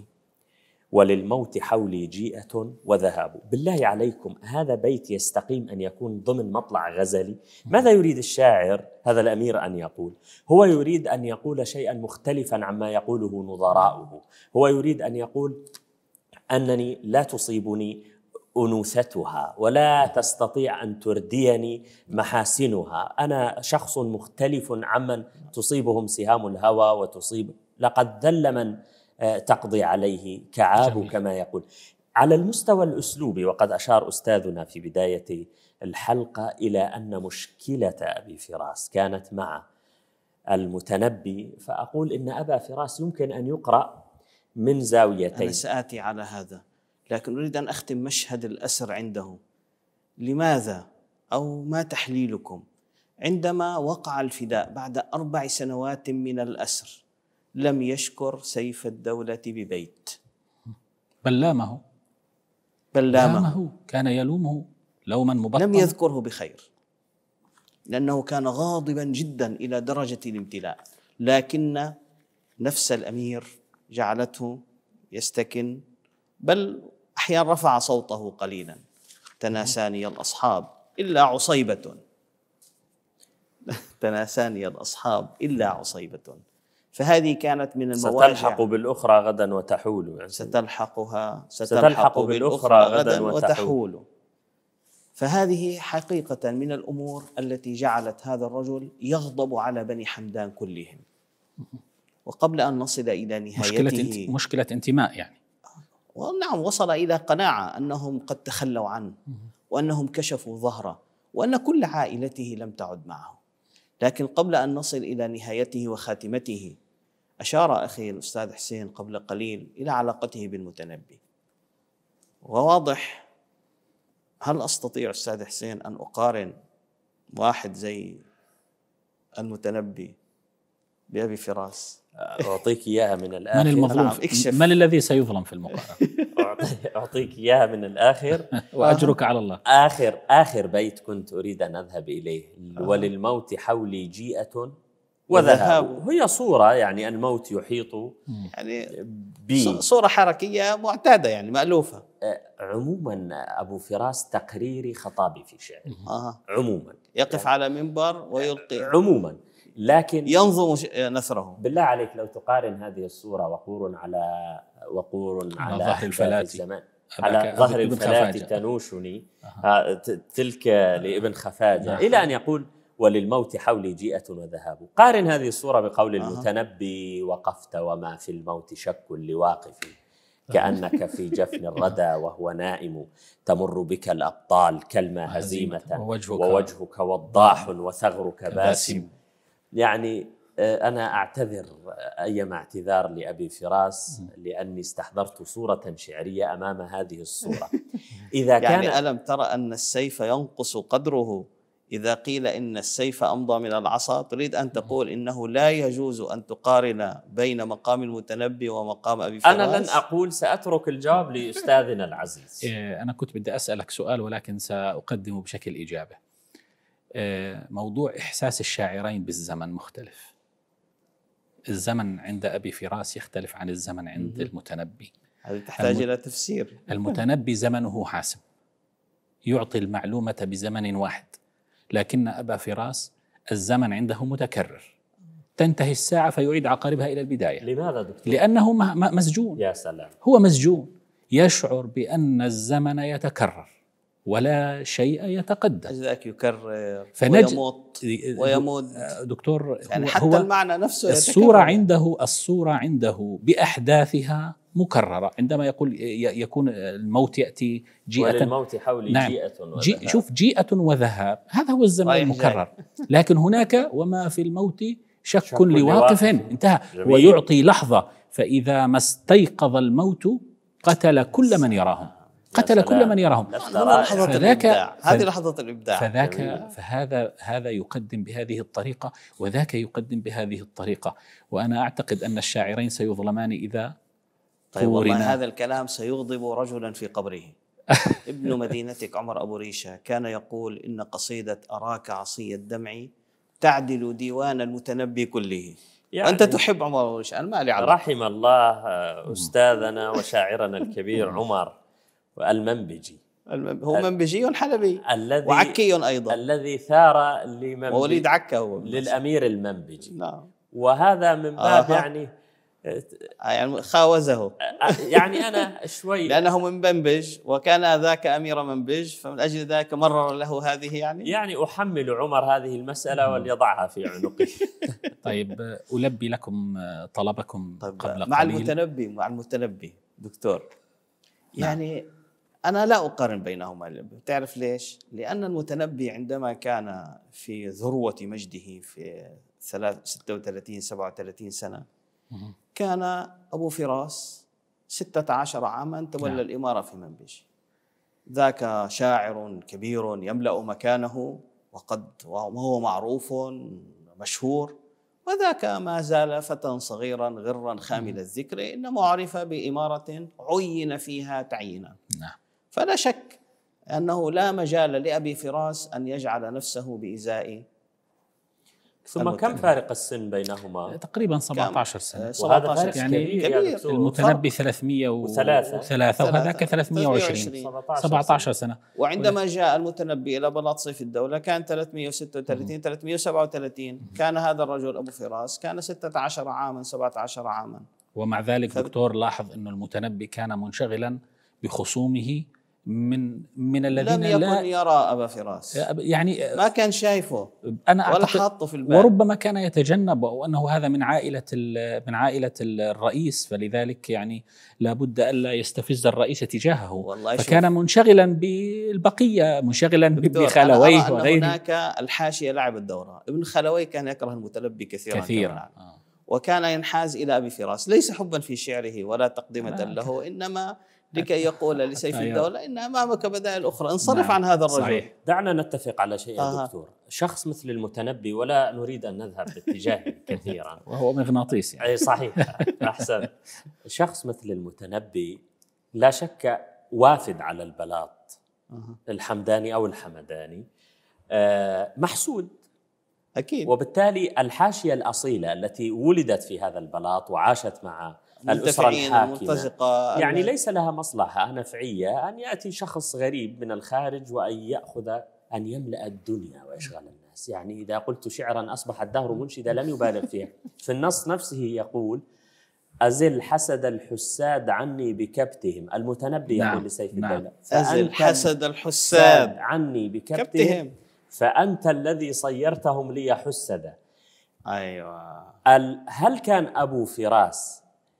وللموت حولي جيئة وذهاب. بالله عليكم، هذا بيت يستقيم أن يكون ضمن مطلع غزلي؟ ماذا يريد الشاعر هذا الأمير أن يقول؟ هو يريد أن يقول شيئا مختلفا عما يقوله نظراؤه. هو يريد أن يقول أنني لا تصيبني أنوثتها ولا تستطيع أن ترديني محاسنها، أنا شخص مختلف عمن تصيبهم سهام الهوى وتصيب، لقد ذل من تقضي عليه كعاب كما يقول. على المستوى الأسلوبي، وقد أشار أستاذنا في بداية الحلقة إلى أن مشكلة أبي فراس كانت مع المتنبي، فأقول إن أبا فراس يمكن أن يقرأ من زاويتين. أنا سآتي على هذا، لكن أريد أن أختم مشهد الأسر عنده. لماذا أو ما تحليلكم عندما وقع الفداء بعد أربع سنوات من الأسر لم يشكر سيف الدولة ببيت؟ بل لامه بل لامه كان يلومه لوما مبطنا، لم يذكره بخير، لأنه كان غاضبا جدا إلى درجة الامتلاء، لكن نفس الأمير جعلته يستكن، بل أحيانا رفع صوته قليلا: تناساني الأصحاب إلا عصيبة تناساني الأصحاب إلا عصيبة. فهذه كانت من المواجع. ستلحق بالأخرى غدا وتحول، يعني ستلحقها ستلحق, ستلحق بالأخرى غدا وتحول. فهذه حقيقة من الأمور التي جعلت هذا الرجل يغضب على بني حمدان كلهم. وقبل أن نصل إلى نهايته، مشكلة, مشكلة انتماء يعني، ونعم، وصل إلى قناعة أنهم قد تخلوا عنه وأنهم كشفوا ظهره وأن كل عائلته لم تعد معه. لكن قبل أن نصل إلى نهايته وخاتمته، أشار أخي الأستاذ حسين قبل قليل إلى علاقته بالمتنبي، وواضح. هل أستطيع أستاذ حسين أن أقارن واحد زي المتنبي بأبي فراس؟ أعطيك إياها من الآخر. من المظلوم؟ من الذي سيظلم في المقارنة؟ أعطيك إياها من الآخر وأجرك على الله. آخر آخر بيت كنت أريد أن أذهب إليه: وللموت حولي جيئة وذهاب. هي صورة، يعني الموت يحيط يعني بي، صورة حركية معتادة يعني مألوفة. عموما أبو فراس تقريري خطابي في شعره. آه. عموما يقف يعني على منبر ويلقي عموما، لكن ينظم نثره. بالله عليك لو تقارن هذه الصورة: وقور على وقور على ظهر الفلات، على ظهر الفلات تنوشني، آه. تلك لابن خفاجة، آه. إلى أن يقول: وللموت حولي جيئة وذهاب. قارن هذه الصورة بقول آه. المتنبي: وقفت وما في الموت شك لواقف، كأنك في جفن الردى وهو نائم، تمر بك الأبطال كالما هزيمة، ووجهك, ووجهك وضاح وثغرك باسم. يعني أنا أعتذر أيما اعتذار لأبي فراس لأني استحضرت صورة شعرية أمام هذه الصورة. إذا كان يعني ألم ترى أن السيف ينقص قدره إذا قيل إن السيف أمضى من العصا تريد أن تقول إنه لا يجوز أن تقارن بين مقام المتنبي ومقام أبي فراس؟ أنا لن أقول، سأترك الجواب لأستاذنا العزيز. أنا كنت بدي أسألك سؤال ولكن سأقدمه بشكل إجابة. موضوع إحساس الشاعرين بالزمن مختلف. الزمن عند أبي فراس يختلف عن الزمن عند المتنبي. هذه تحتاج الم... إلى تفسير. المتنبي زمنه حاسم، يعطي المعلومة بزمن واحد، لكن أبا فراس الزمن عنده متكرر، تنتهي الساعة فيعيد عقاربها إلى البداية. لماذا دكتور؟ لأنه مسجون. يا سلام. هو مسجون، يشعر بأن الزمن يتكرر ولا شيء يتقدم، ذاك يكرر فنج... ويموت ويموت. دكتور، يعني حتى هو المعنى نفسه الصورة عنده الصورة عنده بأحداثها مكررة. عندما يقول يكون الموت يأتي جيئة، وللموت حولي نعم. جيئة وذهاب. جي شوف، جيئة وذهاب، هذا هو الزمن المكرر. لكن هناك وما في الموت شك, شك لواقف، انتهى. جميل. ويعطي لحظة، فإذا ما استيقظ الموت قتل كل من يراهم، قتل كل من يراهم. فذاك هذه لحظة الإبداع. فذاك جميل. فهذا هذا يقدم بهذه الطريقة وذاك يقدم بهذه الطريقة. وأنا أعتقد أن الشاعرين سيظلمان إذا طيب والله هذا الكلام سيغضب رجلا في قبره. ابن مدينتك عمر أبو ريشة كان يقول إن قصيدة أراك عصي الدمع تعدل ديوان المتنبي كله. يعني وأنت تحب عمر أبو ريشة، أنا ما لي علاقة. رحم الله أستاذنا وشاعرنا الكبير عمر المنبجي. هو منبجي حلبي الذي وعكي أيضا، الذي ثار لمنبج ووليد عكا هو للأمير المنبجي. نعم. وهذا من باب آه. يعني يعني خاوزه، يعني أنا شوي لأنه من منبج وكان ذاك أمير منبج، فمن أجل ذلك مرر له هذه. يعني يعني أحمل عمر هذه المسألة وليضعها في عنقه. طيب ألبي لكم طلبكم طيب قبل مع قليل. المتنبي مع المتنبي دكتور، يعني نعم. أنا لا أقارن بينهما. تعرف ليش؟ لأن المتنبي عندما كان في ذروة مجده في ستة وثلاثين سبعة وثلاثين سنة، كان أبو فراس ستة عشر عاما تولى نعم. الإمارة في منبج. ذاك شاعر كبير يملأ مكانه وقد وهو معروف مشهور، وذاك ما زال فتى صغيرا غرا خامل الذكر، إنما عرف بإمارة عين فيها تعيينا. نعم. فلا شك أنه لا مجال لأبي فراس أن يجعل نفسه بإزاء. ثم كم فارق السن بينهما؟ تقريبا سبعة عشر سنة. وهذا فارق يعني كبير. المتنبي ثلاثمئة وثلاثة وهذاك ثلاثمئة وعشرين، سبعة عشر سنة. وعندما جاء المتنبي إلى بلاط سيف الدولة كان ثلاثمئة وستة وثلاثين ثلاثمئة وسبعة وثلاثين. كان هذا الرجل أبو فراس كان ستة عشر عاما سبعة عشر عاما. ومع ذلك ف... دكتور لاحظ أن المتنبي كان منشغلا بخصومه من من الذين لم يكن لا يرى أبا فراس، يعني ما كان شايفه أنا ولا حاطه في البال، وربما كان يتجنب، وأنه هذا من عائلة من عائلة الرئيس، فلذلك يعني لابد ألا يستفز الرئيس تجاهه، فكان منشغلا بالبقية، منشغلا بخلويه وغيره. هناك الحاشية لعب الدورة. ابن خلوي كان يكره المتنبي كثيرا كثيرا آه. وكان ينحاز إلى أبي فراس، ليس حبا في شعره ولا تقدمة له، إنما لكي يقول لسيف الدولة إن أمامك بدائل أخرى، انصرف نعم. عن هذا الرجل. صحيح. دعنا نتفق على شيء يا دكتور. شخص مثل المتنبي، ولا نريد أن نذهب باتجاهه كثيرا، وهو مغناطيس يعني. أي صحيح، أحسن. شخص مثل المتنبي لا شك وافد على البلاط الحمداني أو الحمداني، محسود أكيد، وبالتالي الحاشية الأصيلة التي ولدت في هذا البلاط وعاشت مع الأسرة الحاكمة يعني ليس لها مصلحة نفعية أن يأتي شخص غريب من الخارج وأن يأخذ أن يملأ الدنيا ويشغل الناس. يعني إذا قلت شعرا أصبح الدهر منشدا لم يبالغ فيه. في النص نفسه يقول: أزل حسد الحساد عني بكبتهم. المتنبي نعم. يقول لسيف نعم. الدولة: أزل حسد الحساد عني بكبتهم فأنت الذي صيرتهم لي حسدا. أيوة. هل كان أبو فراس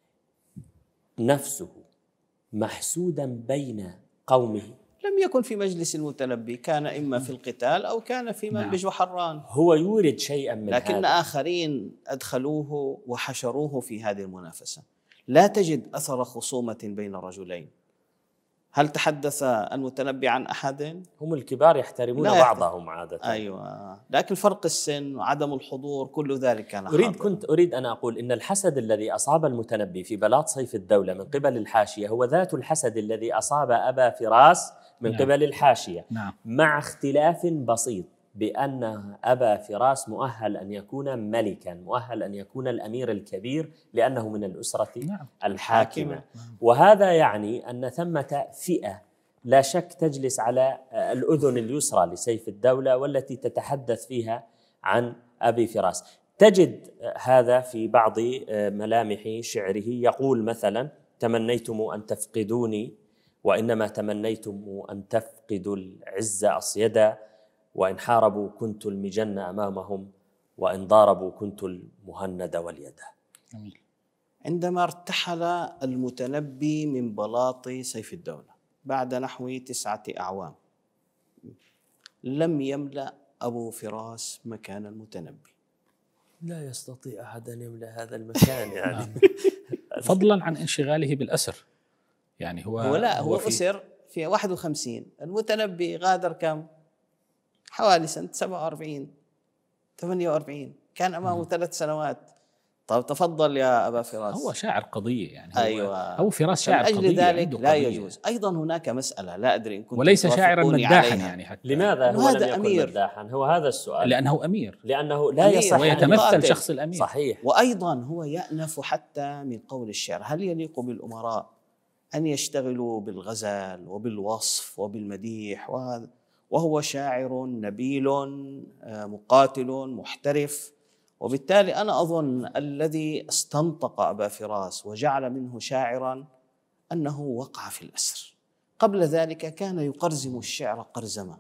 نفسه محسودا بين قومه؟ لم يكن في مجلس المتنبي، كان إما في القتال أو كان في منبج وحران. هو يورد شيئا من لكن هذا، آخرين أدخلوه وحشروه في هذه المنافسة. لا تجد أثر خصومة بين رجلين. هل تحدث المتنبي عن أحد؟ هم الكبار يحترمون لا يحترم. بعضهم عادة. أيوة، لكن فرق السن وعدم الحضور كل ذلك كان أريد حاضر. كنت أريد أن أقول إن الحسد الذي أصاب المتنبي في بلاط سيف الدولة من قبل الحاشية هو ذات الحسد الذي أصاب أبا فراس من نعم. قبل الحاشية. نعم. مع اختلاف بسيط، بأن أبا فراس مؤهل أن يكون ملكا، مؤهل أن يكون الأمير الكبير لأنه من الأسرة نعم. الحاكمة. نعم. وهذا يعني أن ثمة فئة لا شك تجلس على الأذن اليسرى لسيف الدولة والتي تتحدث فيها عن أبي فراس. تجد هذا في بعض ملامح شعره، يقول مثلا: تمنيتم أن تفقدوني وإنما تمنيتم أن تفقدوا العز أصيدا، وإن حاربوا كنت المجن أمامهم وإن ضاربوا كنت المهند واليد. جميل. عندما ارتحل المتنبي من بلاط سيف الدولة بعد نحو تسعة أعوام لم يملأ أبو فراس مكان المتنبي. لا يستطيع أحد أن يملأ هذا المكان يعني. فضلا عن انشغاله بالأسر، يعني هو هو لا هو, هو في أسر في واحد وخمسين، المتنبي غادر كم؟ حوالي سنة سبعة وأربعين ثمانية وأربعين، كان أمامه ثلاث سنوات. طب تفضل يا أبا فراس. هو شاعر قضية يعني. هو أيوة. أبو فراس شاعر أجل قضية، ذلك لا قضية. يجوز. أيضا هناك مسألة لا أدري إن كنت وليس شاعرا مداحا يعني حتى. لماذا هو هذا لم يكن أمير. مداحا؟ هو هذا السؤال. لأنه أمير، لأنه لا أمير. يصح ويتمثل شخص الأمير. صحيح. وأيضا هو يأنف حتى من قول الشعر. هل يليق بالأمراء أن يشتغلوا بالغزل وبالوصف وبالمديح وهذا وهو شاعر نبيل مقاتل محترف؟ وبالتالي أنا أظن الذي استنطق أبا فراس وجعل منه شاعرا أنه وقع في الأسر. قبل ذلك كان يقرزم الشعر قرزمة،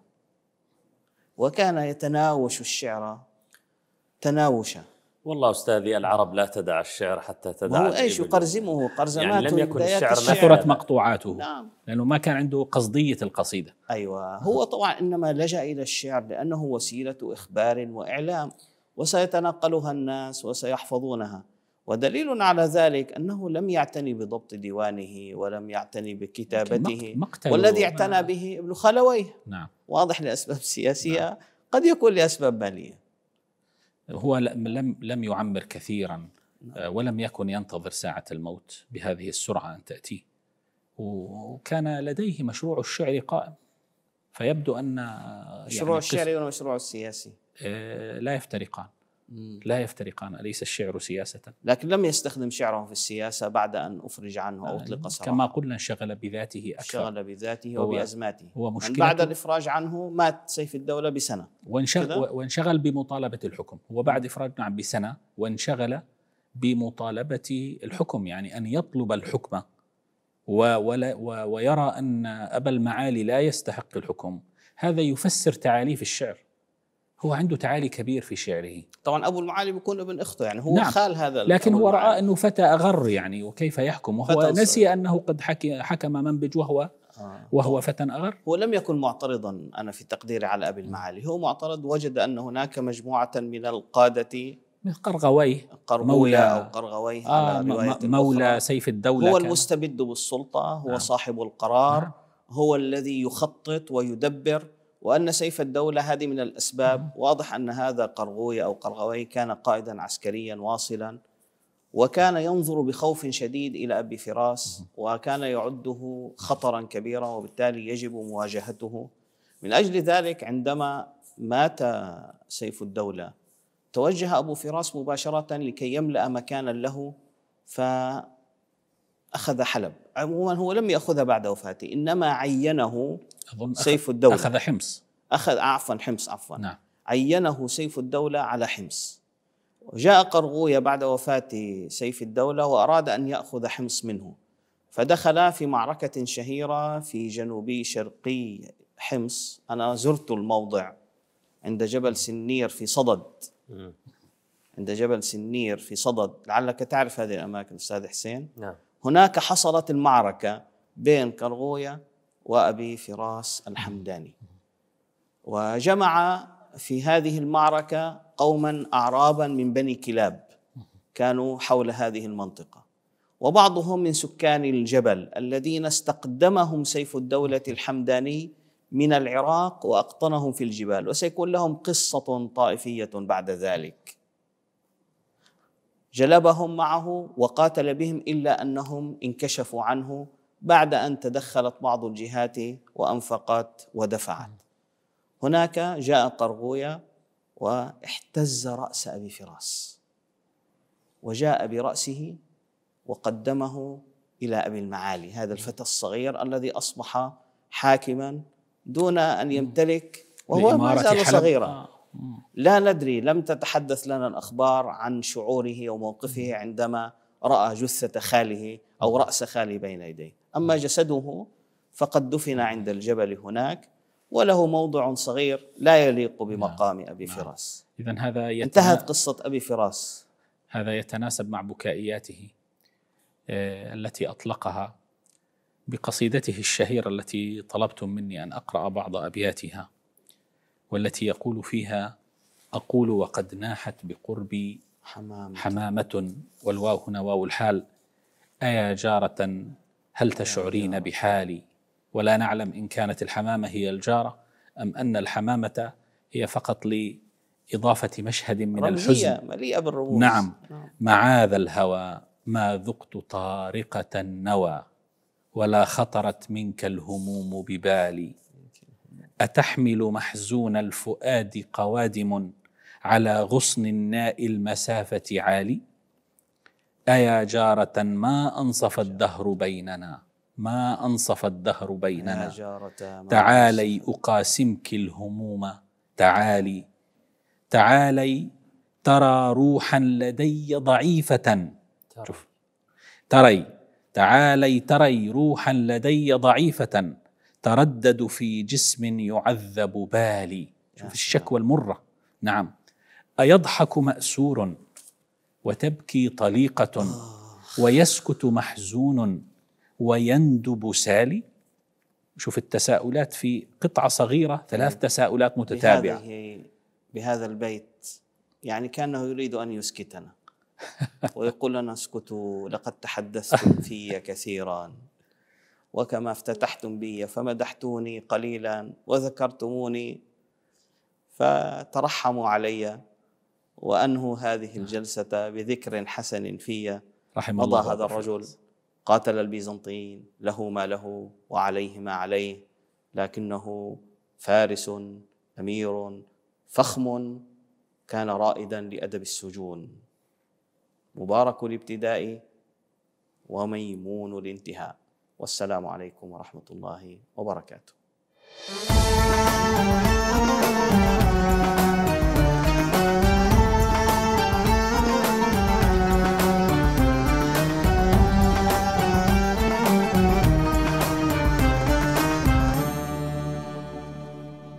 وكان يتناوش الشعر تناوشا. والله أستاذي العرب لا تدع الشعر حتى تدع هو إيش يقرزمه قرزمات يعني لم يكن الشعر كثرت مقطوعاته. نعم. لأنه ما كان عنده قصدية القصيدة. أيوة. هو طبعا إنما لجأ إلى الشعر لأنه وسيلة إخبار وإعلام، وسيتنقلها الناس وسيحفظونها. ودليل على ذلك أنه لم يعتني بضبط ديوانه ولم يعتني بكتابته، والذي اعتنى به ابن خلويه. نعم. واضح لأسباب سياسية. نعم. قد يكون لأسباب مالية. هو لم لم يعمر كثيرا، ولم يكن ينتظر ساعة الموت بهذه السرعة أن تأتيه، وكان لديه مشروع الشعر قائم. فيبدو أن مشروع يعني الشعر والمشروع السياسي لا يفترقان. لا يفترقان. أليس الشعر سياسة؟ لكن لم يستخدم شعره في السياسة بعد أن أفرج عنه أو أطلق سراحه. كما قلنا انشغل بذاته أكثر. انشغل بذاته وبأزماته. من بعد الإفراج عنه مات سيف الدولة بسنة، وانشغل, وانشغل بمطالبة الحكم. هو بعد إفراج نعم بسنة، وانشغل بمطالبة الحكم، يعني أن يطلب الحكم ويرى أن أبا المعالي لا يستحق الحكم. هذا يفسر تعالي في الشعر. هو عنده تعالي كبير في شعره. طبعا أبو المعالي بيكون ابن أخته، يعني هو نعم. خال هذا، لكن هو رأى أنه فتى أغر يعني، وكيف يحكم وهو نسي أنه قد حكم منبج وهو آه. وهو فتى أغر. هو لم يكن معترضا أنا في تقديري على أبي المعالي، هو معترض وجد أن هناك مجموعة من القادة مثل قرغوي قرغوية أو قرغوي آه على رواية مولى سيف الدولة، هو المستبد بالسلطة، هو نعم. صاحب القرار، نعم. هو الذي يخطط ويدبر، وأن سيف الدولة هذه من الأسباب. واضح أن هذا قرغوي أو قرغوي كان قائدا عسكريا واصلا، وكان ينظر بخوف شديد إلى أبي فراس، وكان يعده خطرا كبيرا، وبالتالي يجب مواجهته. من أجل ذلك عندما مات سيف الدولة توجه أبو فراس مباشرة لكي يملأ مكانا له، فأخذ حلب. عموما هو لم يأخذها بعد وفاته، إنما عينه سيف الدولة. أخذ حمص أخذ عفوا حمص عفوا نعم. عينه سيف الدولة على حمص. وجاء قرغوية بعد وفاة سيف الدولة وأراد أن يأخذ حمص منه، فدخل في معركة شهيرة في جنوبي شرقي حمص. أنا زرت الموضع عند جبل سنير في صدد، عند جبل سنير في صدد، لعلك تعرف هذه الأماكن أستاذ حسين. نعم. هناك حصلت المعركة بين قرغوية وأبي فراس الحمداني، وجمع في هذه المعركة قوما أعرابا من بني كلاب كانوا حول هذه المنطقة، وبعضهم من سكان الجبل الذين استقدمهم سيف الدولة الحمداني من العراق وأقطنهم في الجبال، وسيكون لهم قصة طائفية بعد ذلك. جلبهم معه وقاتل بهم إلا أنهم انكشفوا عنه بعد أن تدخلت بعض الجهات وأنفقت ودفعت. هناك جاء قرغوية واحتز رأس أبي فراس، وجاء برأسه وقدمه إلى أبي المعالي، هذا الفتى الصغير الذي أصبح حاكما دون أن يمتلك، وهو ما زال صغيرا. لا ندري، لم تتحدث لنا الأخبار عن شعوره وموقفه عندما رأى جثة خاله أو رأس خاله بين يديه. أما جسده فقد دفن عند الجبل هناك، وله موضع صغير لا يليق بمقام أبي فراس. إذن هذا يتنا... انتهت قصة أبي فراس. هذا يتناسب مع بكائياته التي أطلقها بقصيدته الشهيرة التي طلبتم مني أن أقرأ بعض أبياتها، والتي يقول فيها: أقول وقد ناحت بقربي حمامة, حمامة والواو هنا واو الحال، أيا جارة هل تشعرين بحالي، ولا نعلم إن كانت الحمامة هي الجارة أم أن الحمامة هي فقط لإضافة مشهد من الحزن مليئة بالرموز. نعم. معاذ الهوى ما ذقت طارقة النوى، ولا خطرت منك الهموم ببالي، أتحمل محزون الفؤاد قوادم على غصن الناء المسافة عالي، أيا جارة ما أنصف الدهر بيننا، ما أنصف الدهر بيننا، تعالي أقاسمك الهموم، تعالي تعالي ترى روحا لدي ضعيفة، شوف تري تعالي تري روحا لدي ضعيفة تردد في جسم يعذب بالي. شوف الشكوى المرة. نعم. أيضحك مأسور وتبكي طليقة ويسكت محزون ويندب سالي. شوف التساؤلات في قطعة صغيرة، ثلاث تساؤلات متتابعة بهذا البيت. يعني كأنه يريد أن يسكتنا ويقول لنا: اسكتوا، لقد تحدثتم في كثيرا، وكما افتتحتم بي فمدحتوني قليلا وذكرتموني، فترحموا علي وأنهوا هذه الجلسة بذكر حسن في. رحم الله. مضى هذا الرجل، قاتل البيزنطيين، له ما له وعليه ما عليه، لكنه فارس أمير فخم، كان رائدا لأدب السجون، مبارك الابتداء وميمون الانتهاء. والسلام عليكم ورحمة الله وبركاته.